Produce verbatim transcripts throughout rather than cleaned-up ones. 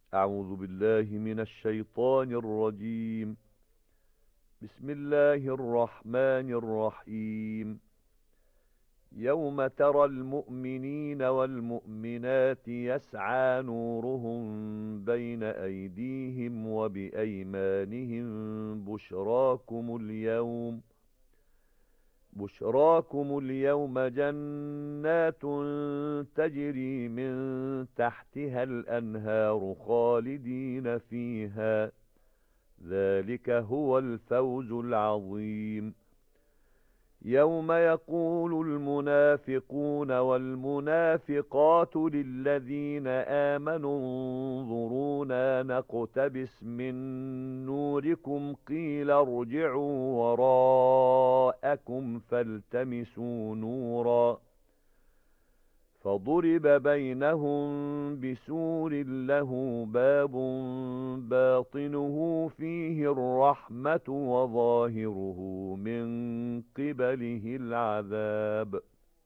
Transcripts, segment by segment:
أعوذ بالله من الشيطان الرجيم. بسم الله الرحمن الرحيم. يوم ترى المؤمنين والمؤمنات يسعى نورهم بين أيديهم وبأيمانهم بشراكم اليوم بشراكم اليوم جنات تجري من تحتها الأنهار خالدين فيها، ذلك هو الفوز العظيم. يوم يقول المنافقون والمنافقات للذين آمنوا انظرونا نقتبس من نوركم قيل ارجعوا وراءكم فالتمسوا نورا فضرب بينهم بسور له باب باطنه فيه الرحمة وظاهره من قبله العذاب.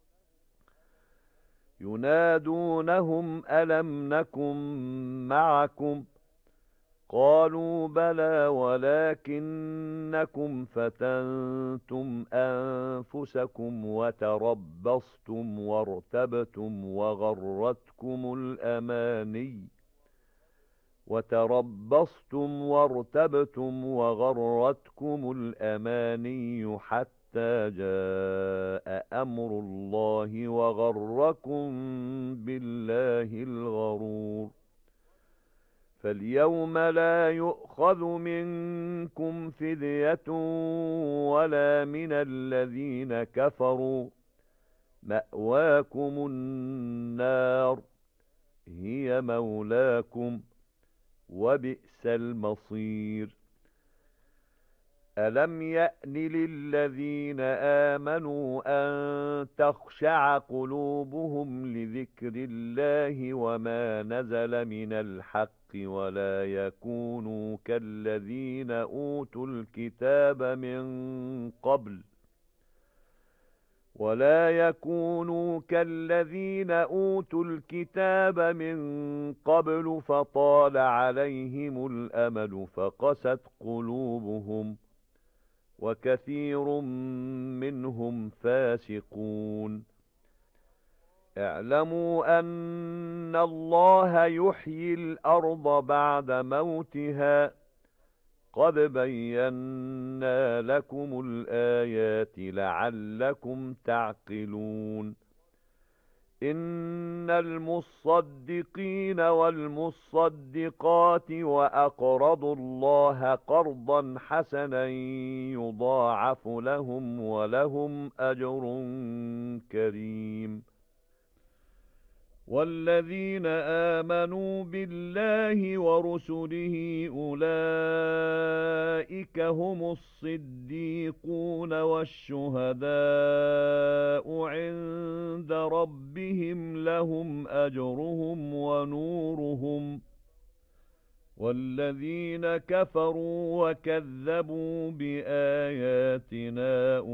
ينادونهم ألم نكن معكم قالوا بلى ولكنكم فتنتم أنفسكم وتربصتم وارتبتم وغرتكم الأماني وتربصتم وارتبتم وغرتكم الأماني حتى جاء أمر الله وغركم بالله الغرور. فاليوم لا يؤخذ منكم فدية ولا من الذين كفروا، مأواكم النار هي مولاكم وبئس المصير. ألم يأن للذين آمنوا أن تخشع قلوبهم لذكر الله وما نزل من الحق ولا يكونوا كالذين أوتوا الكتاب من قبل ولا يكونوا كالذين أوتوا الكتاب من قبل فطال عليهم الأمل فقست قلوبهم وكثير منهم فاسقون. اعلموا أن الله يحيي الأرض بعد موتها قد بينا لكم الآيات لعلكم تعقلون. إن المصدقين والمصدقات وأقرضوا الله قرضا حسنا يضاعف لهم ولهم أجر كريم. والذين آمنوا بالله ورسله أولئك هم الصديقون والشهداء عند ربهم لهم أجرهم ونورهم. والذين كفروا وكذبوا بآياتنا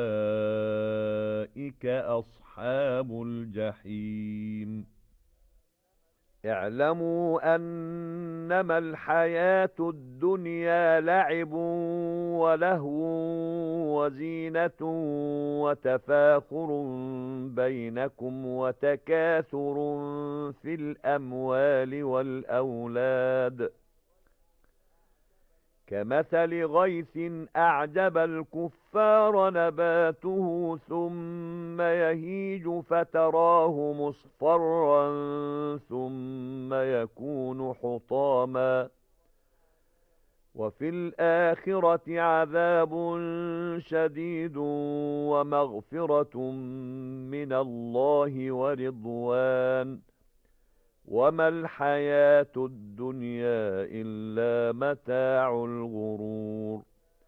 أولئك أصحاب الجحيم. اعلموا أنما الحياة الدنيا لعب ولهو وزينة وتفاخر بينكم وتكاثر في الأموال والأولاد كمثل غيث أعجب الكفار نباته ثم يهيج فتراه مصفرا ثم يكون حطاما وفي الآخرة عذاب شديد ومغفرة من الله ورضوان وما الحياة الدنيا إلا متاع الغرور.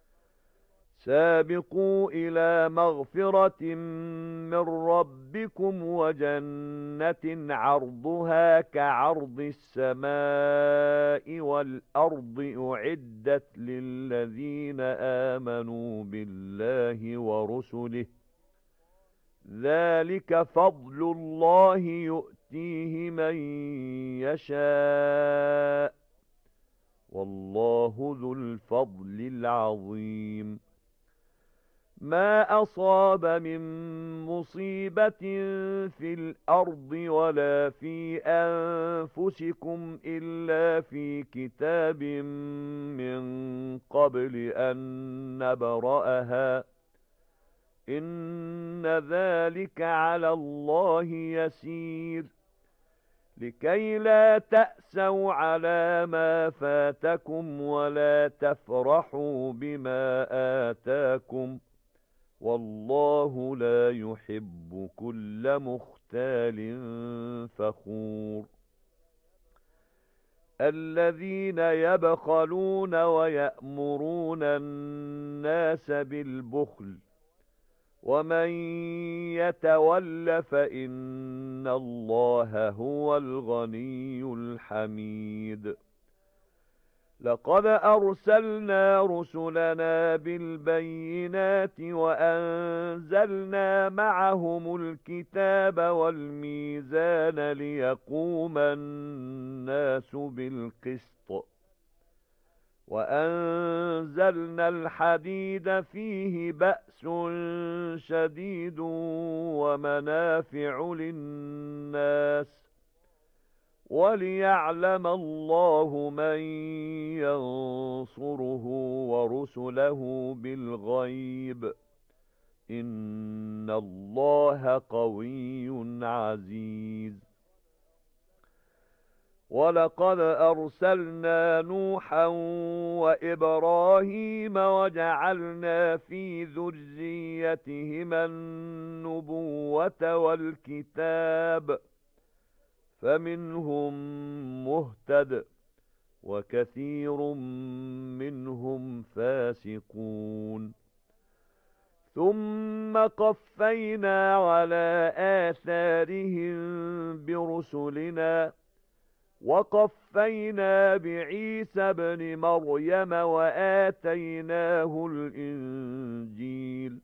سابقوا إلى مغفرة من ربكم وجنة عرضها كعرض السماء والأرض أعدت للذين آمنوا بالله ورسله ذلك فضل الله يؤتيه من يشاء والله ذو الفضل العظيم ما أصاب من مصيبة في الأرض ولا في أنفسكم إلا في كتاب من قبل أن نبرأها إن ذلك على الله يسير لكي لا تأسوا على ما فاتكم ولا تفرحوا بما آتاكم والله لا يحب كل مختال فخور الذين يبخلون ويأمرون الناس بالبخل ومن يتول فإن الله هو الغني الحميد لقد أرسلنا رسلنا بالبينات وأنزلنا معهم الكتاب والميزان ليقوم الناس بالقسط وأنزلنا الحديد فيه بأس شديد ومنافع للناس وليعلم الله من ينصره ورسله بالغيب إن الله قوي عزيز ولقد أرسلنا نوحا وإبراهيم وجعلنا في ذريتهما النبوة والكتاب فمنهم مهتد وكثير منهم فاسقون ثم قفينا على آثارهم برسلنا وقفينا بعيسى ابن مريم وآتيناه الإنجيل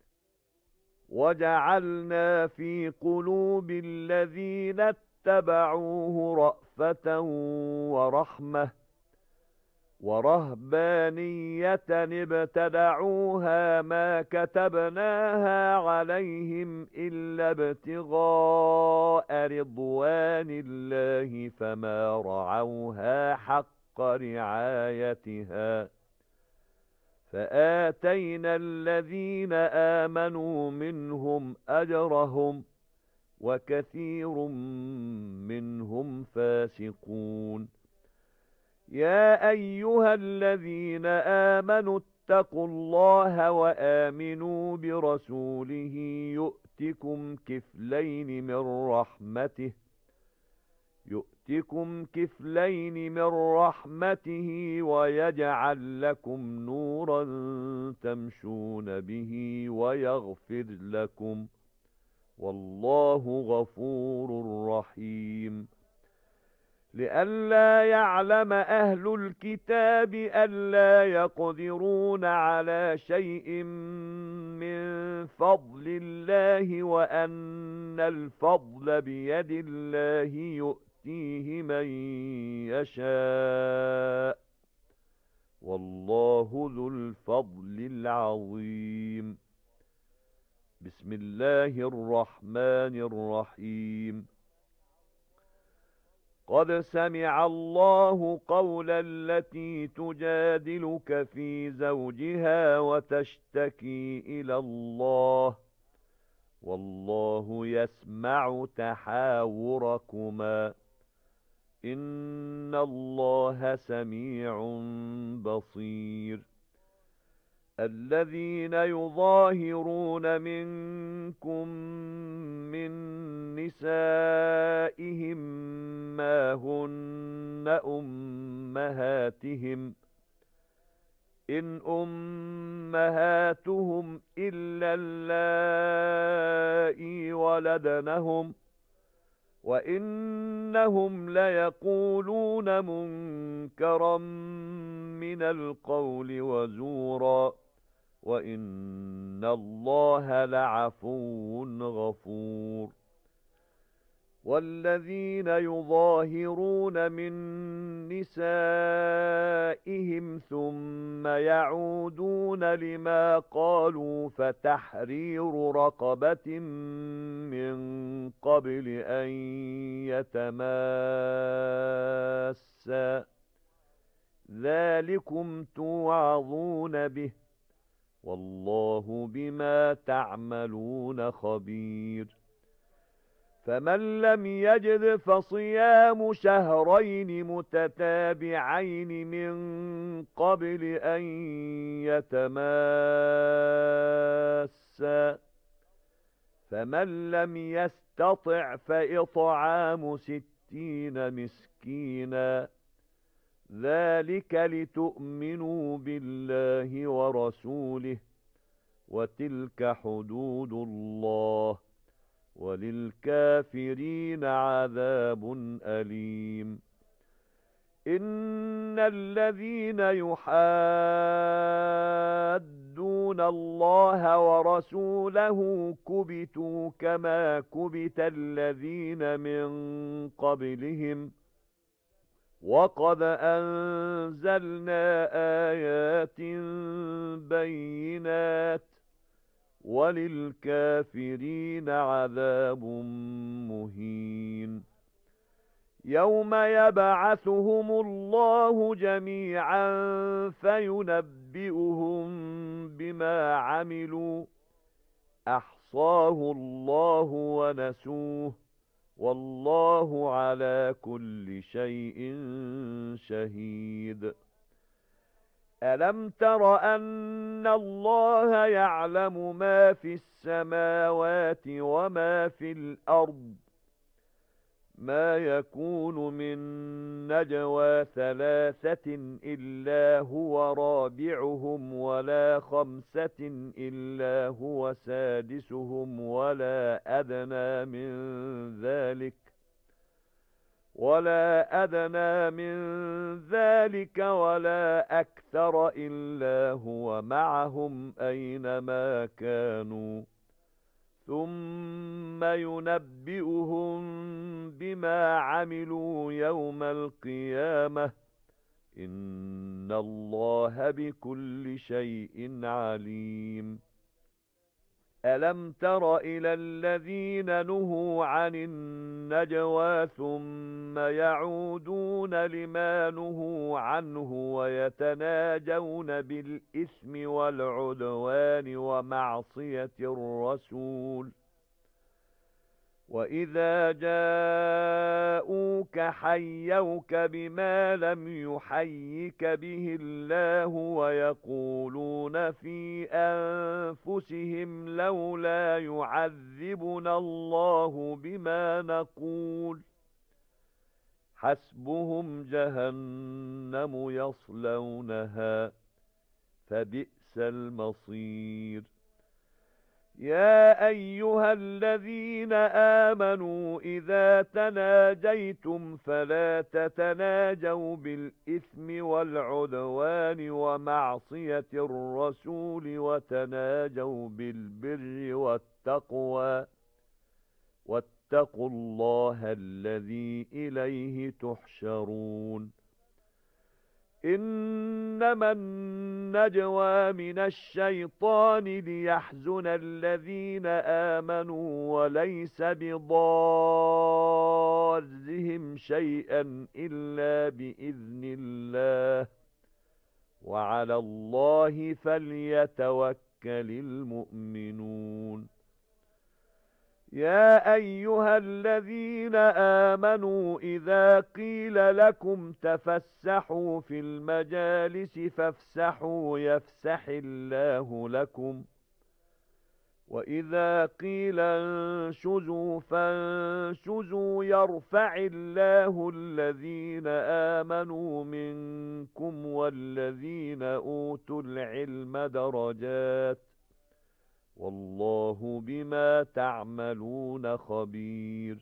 وجعلنا في قلوب الذين اتبعوه رأفة ورحمة ورهبانية ابتدعوها ما كتبناها عليهم إلا ابتغاء رضوان الله فما رعوها حق رعايتها فآتينا الذين آمنوا منهم أجرهم وكثير منهم فاسقون يا أيها الذين آمنوا اتقوا الله وآمنوا برسوله يؤتكم كفلين من رحمته يؤتكم كفلين من رحمته ويجعل لكم نورا تمشون به ويغفر لكم والله غفور رحيم لئلا يعلم أهل الكتاب ألا يقدرون على شيء من فضل الله وأن الفضل بيد الله يؤتيه من يشاء والله ذو الفضل العظيم بسم الله الرحمن الرحيم قد سمع الله قول التي تجادلك في زوجها وتشتكي إلى الله والله يسمع تحاوركما إن الله سميع بصير الذين يظاهرون منكم من نسائهم ما هن أمهاتهم إن أمهاتهم إلا اللائي ولدنهم وإنهم ليقولون منكرا من القول وزورا وإن الله لعفو غفور والذين يظاهرون من نسائهم ثم يعودون لما قالوا فتحرير رقبة من قبل أن يتماسا ذلكم توعظون به والله بما تعملون خبير فمن لم يجد فصيام شهرين متتابعين من قبل أن يتماسا فمن لم يستطع فإطعام ستين مسكينا ذلك لتؤمنوا بالله ورسوله وتلك حدود الله وللكافرين عذاب أليم إن الذين يحادون الله ورسوله كبتوا كما كبت الذين من قبلهم وقد أنزلنا آيات بينات وللكافرين عذاب مهين يوم يبعثهم الله جميعا فينبئهم بما عملوا أحصاه الله ونسوه والله على كل شيء شهيد ألم تر أن الله يعلم ما في السماوات وما في الأرض ما يكون من نجوى ثلاثة إلا هو رابعهم ولا خمسة إلا هو سادسهم ولا أدنى من ذلك ولا أدنى من ذلك ولا أكثر إلا هو معهم أينما كانوا ثم ينبئهم بما عملوا يوم القيامة إن الله بكل شيء عليم ألم تر إلى الذين نهوا عن النجوى ثم يعودون لما نهوا عنه ويتناجون بالإثم والعدوان ومعصية الرسول وإذا جاءوك حيوك بما لم يحيك به الله ويقولون في أنفسهم لولا يعذبنا الله بما نقول حسبهم جهنم يصلونها فبئس المصير يا أيها الذين آمنوا إذا تناجيتم فلا تتناجوا بالإثم والعدوان ومعصية الرسول وتناجوا بالبر والتقوى واتقوا الله الذي إليه تحشرون إنما النجوى من الشيطان ليحزن الذين آمنوا وليس بضارهم شيئا إلا بإذن الله وعلى الله فليتوكل المؤمنون يا أيها الذين آمنوا إذا قيل لكم تفسحوا في المجالس فافسحوا يفسح الله لكم وإذا قيل انشزوا فانشزوا يرفع الله الذين آمنوا منكم والذين أوتوا العلم درجات والله بما تعملون خبير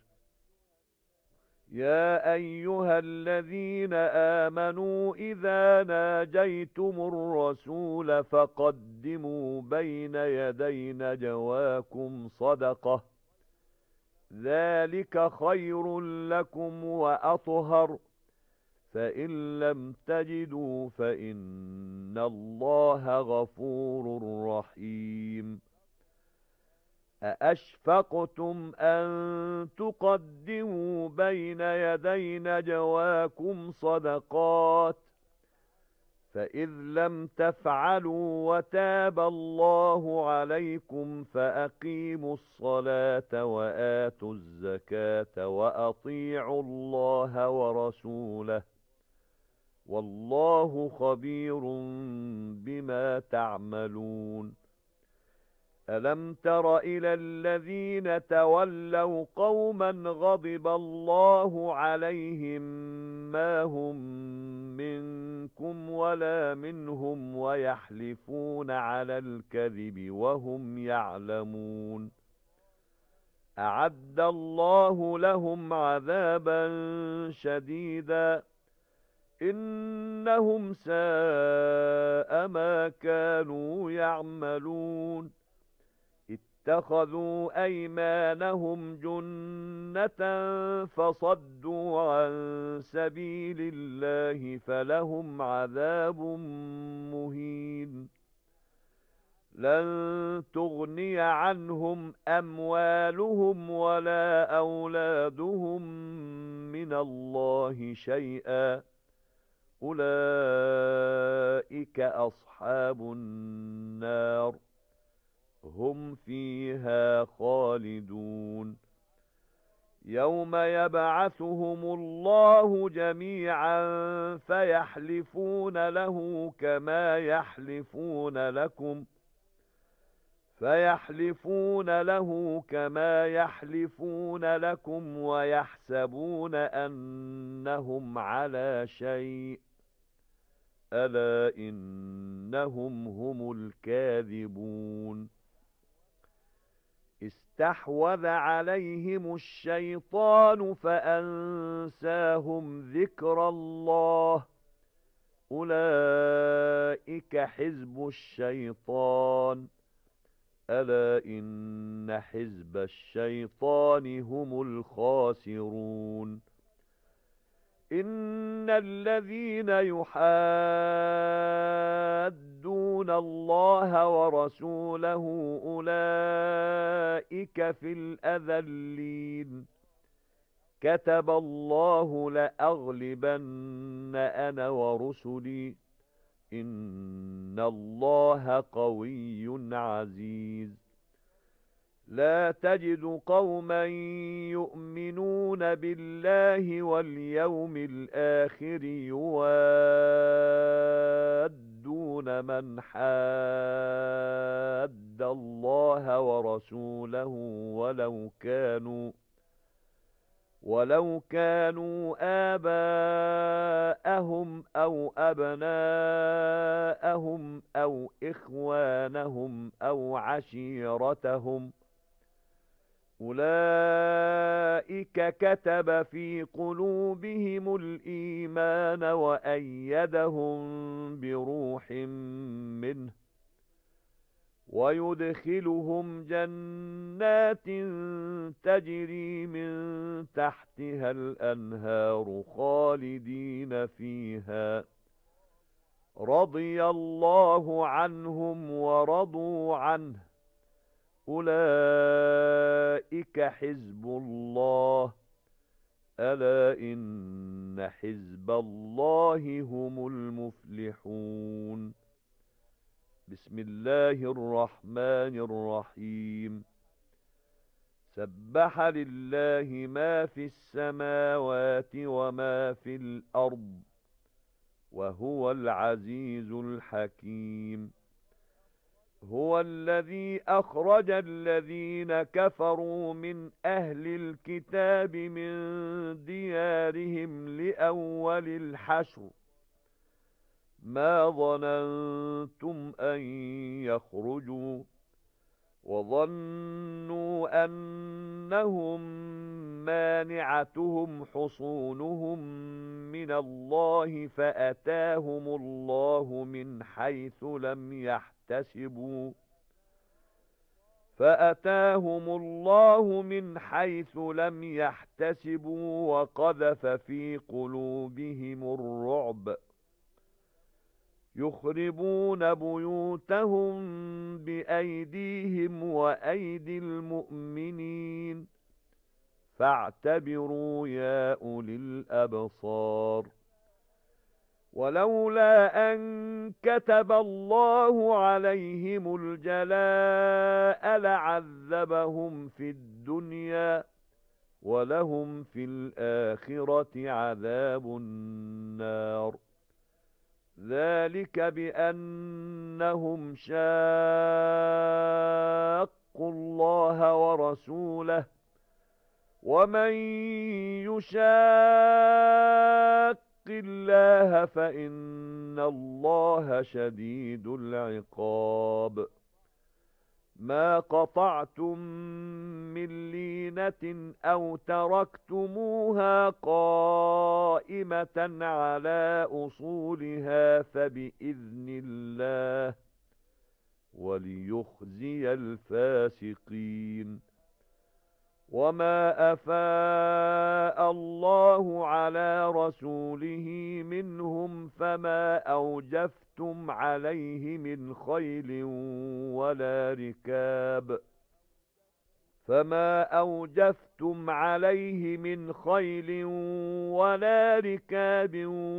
يا أيها الذين آمنوا إذا ناجيتم الرسول فقدموا بين يدي نجواكم صدقة ذلك خير لكم وأطهر، فإن لم تجدوا فإن الله غفور رحيم. أأشفقتم أن تقدموا بين يدي نجواكم صدقات، فإذ لم تفعلوا وتاب الله عليكم فأقيموا الصلاة وآتوا الزكاة وأطيعوا الله ورسوله، والله خبير بما تعملون. ألم تر إلى الذين تولوا قوما غضب الله عليهم ما هم منكم ولا منهم ويحلفون على الكذب وهم يعلمون. أعد الله لهم عذابا شديدا إنهم ساء ما كانوا يعملون. اتخذوا أيمانهم جنة فصدوا عن سبيل الله فلهم عذاب مهين. لن تغني عنهم أموالهم ولا أولادهم من الله شيئا، أولئك أصحاب النار هم فيها خالدون. يوم يبعثهم الله جميعا فيحلفون له كما يحلفون لكم فيحلفون له كما يحلفون لكم ويحسبون أنهم على شيء، ألا إنهم هم الكاذبون. استحوذ عليهم الشيطان فأنساهم ذكر الله، أولئك حزب الشيطان، ألا إن حزب الشيطان هم الخاسرون. إن الذين يحادون الله ورسوله أولئك في الأذلين. كتب الله لأغلبن أنا ورسلي إن الله قوي عزيز. لا تجد قوما يؤمنون بالله واليوم الآخر يوادون من حاد الله ورسوله ولو كانوا ولو كانوا آباءهم أو أبناءهم أو إخوانهم أو عشيرتهم، أولئك كتب في قلوبهم الإيمان وأيدهم بروح منه، ويدخلهم جنات تجري من تحتها الأنهار خالدين فيها، رضي الله عنهم ورضوا عنه، أولئك حزب الله، ألا إن حزب الله هم المفلحون. بسم الله الرحمن الرحيم. سبح لله ما في السماوات وما في الأرض وهو العزيز الحكيم. هو الذي أخرج الذين كفروا من أهل الكتاب من ديارهم لأول الحشر ما ظننتم أن يخرجوا وظنوا أنهم مانعتهم حصونهم من الله فأتاهم الله من حيث لم يحتسبوا فأتاهم الله من حيث لم يحتسبوا وقذف في قلوبهم الرعب يخربون بيوتهم بأيديهم وأيدي المؤمنين فاعتبروا يا أولي الأبصار ولولا أن كتب الله عليهم الجلاء لعذبهم في الدنيا ولهم في الآخرة عذاب النار ذلك بأنهم شاقوا الله ورسوله ومن يشاق الله فإن الله شديد العقاب ما قطعتم من لينة أو تركتموها قائمة على أصولها فبإذن الله وليخزي الفاسقين وما أفاء الله على رسوله منهم فما أوجفتم عليه من خيل ولا ركاب فما أوجفتم عليه من خيل ولا ركاب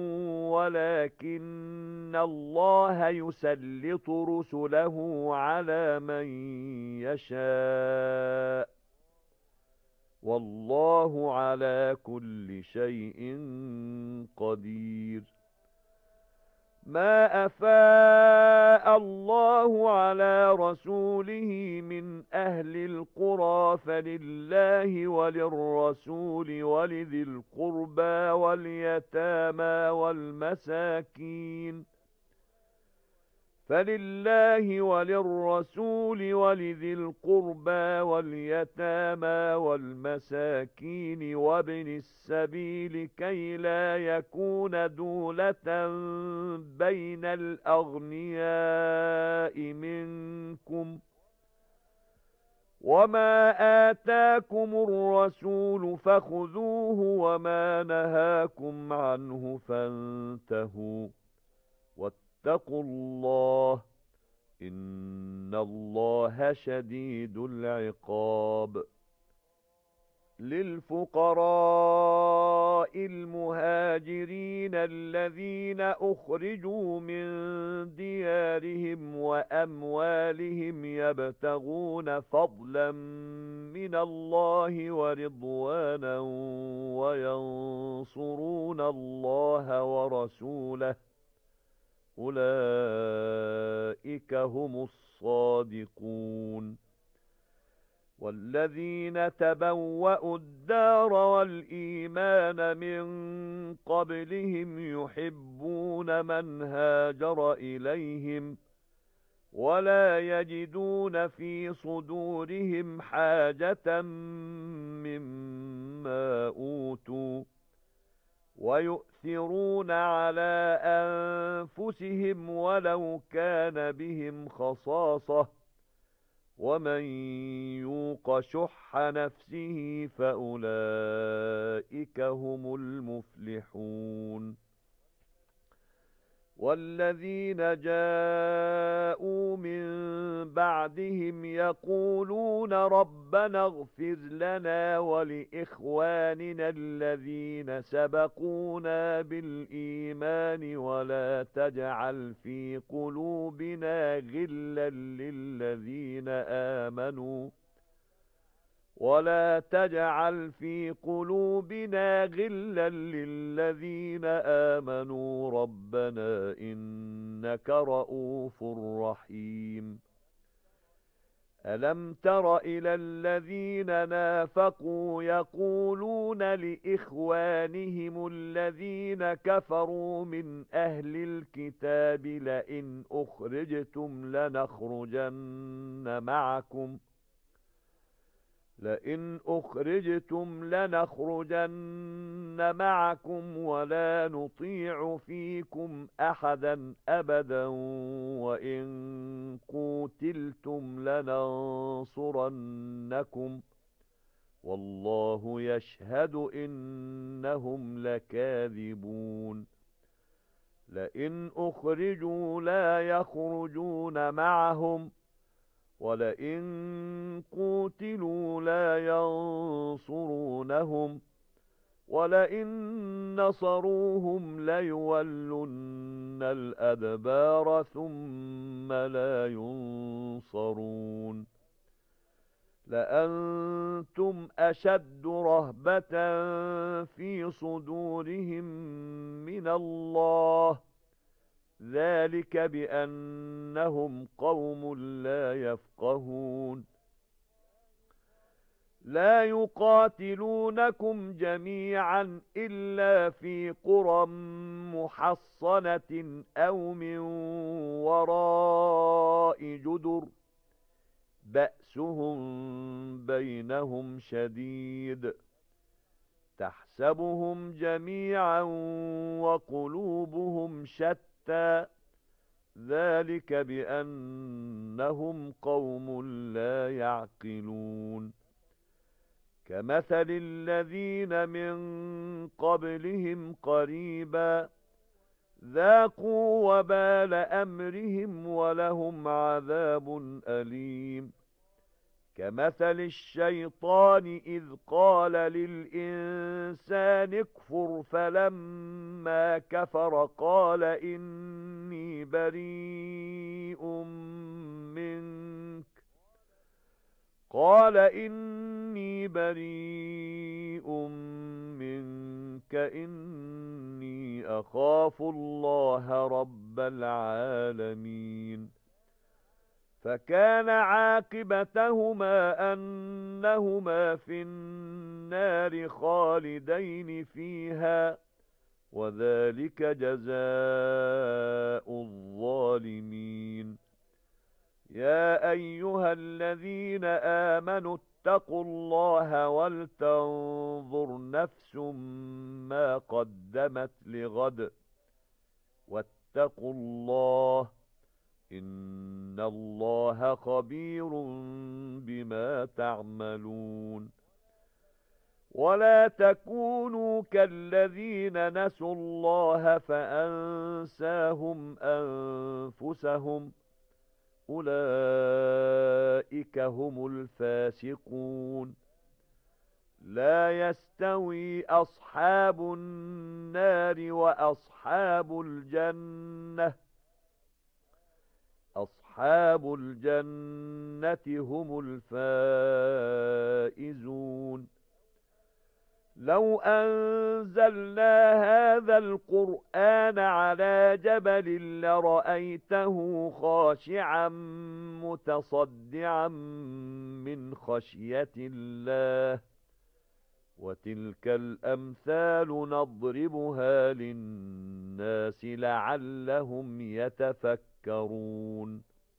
ولكن الله يسلط رسله على من يشاء والله على كل شيء قدير ما أفاء الله على رسوله من أهل القرى فلله وللرسول ولذي القربى واليتامى والمساكين فلله وللرسول ولذي القربى واليتامى والمساكين وابن السبيل كي لا يكون دولة بين الأغنياء منكم وما آتاكم الرسول فخذوه وما نهاكم عنه فانتهوا واتقوا الله إن الله شديد العقاب للفقراء المهاجرين الذين أخرجوا من ديارهم وأموالهم يبتغون فضلا من الله ورضوانا وينصرون الله ورسوله أولئك هم الصادقون والذين تبوأوا الدار والإيمان من قبلهم يحبون من هاجر إليهم ولا يجدون في صدورهم حاجة مما أوتوا ويؤثرون على أنفسهم ولو كان بهم خصاصة ومن يوق شح نفسه فأولئك هم المفلحون والذين جاءوا من بعدهم يقولون ربنا اغفر لنا ولإخواننا الذين سبقونا بالإيمان ولا تجعل في قلوبنا غلا للذين آمنوا ولا تجعل في قلوبنا غلا للذين آمنوا ربنا إنك رؤوف رحيم ألم تر إلى الذين نافقوا يقولون لإخوانهم الذين كفروا من أهل الكتاب لئن أخرجتم لنخرجن معكم لئن أخرجتم لنخرجن معكم ولا نطيع فيكم أحدا أبدا وإن قوتلتم لننصرنكم والله يشهد إنهم لكاذبون لئن أخرجوا لا يخرجون معهم ولئن قوتلوا لا ينصرونهم ولئن نصروهم ليولن الأدبار ثم لا ينصرون لأنتم أشد رهبة في صدورهم من الله ذلك بأنهم قوم لا يفقهون لا يقاتلونكم جميعا إلا في قرى محصنة أو من وراء جدر بأسهم بينهم شديد تحسبهم جميعا وقلوبهم شتى ذلك بأنهم قوم لا يعقلون كمثل الذين من قبلهم قريبا ذاقوا وبال أمرهم ولهم عذاب أليم كمثل الشيطان إذ قال للإنسان اكفر فلما كفر قال إني بريء منك قال إني بريء منك إني أخاف الله رب العالمين فكان عاقبتهما أنهما في النار خالدين فيها وذلك جزاء الظالمين يا أيها الذين آمنوا اتقوا الله ولتنظر نفس ما قدمت لغد واتقوا الله إن الله خبير بما تعملون ولا تكونوا كالذين نسوا الله فأنساهم أنفسهم أولئك هم الفاسقون لا يستوي أصحاب النار وأصحاب الجنة أصحاب الجنة هم الفائزون لو أنزلنا هذا القرآن على جبل لرأيته خاشعا متصدعا من خشية الله وتلك الأمثال نضربها للناس لعلهم يتفكرون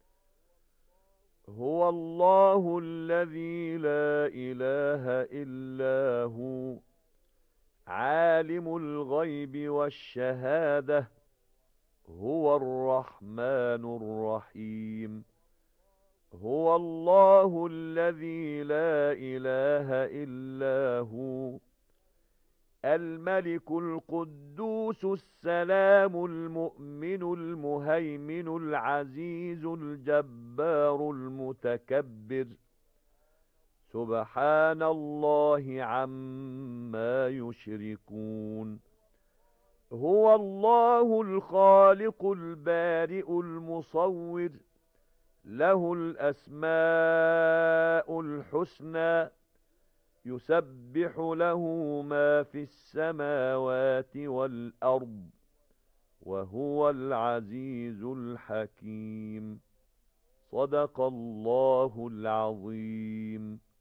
هو الله الذي لا إله إلا هو عالم الغيب والشهادة هو الرحمن الرحيم هو الله الذي لا إله إلا هو الملك القدوس السلام المؤمن المهيمن العزيز الجبار المتكبر سبحان الله عما يشركون هو الله الخالق البارئ المصور له الأسماء الحسنى يسبح له ما في السماوات والأرض وهو العزيز الحكيم صدق الله العظيم.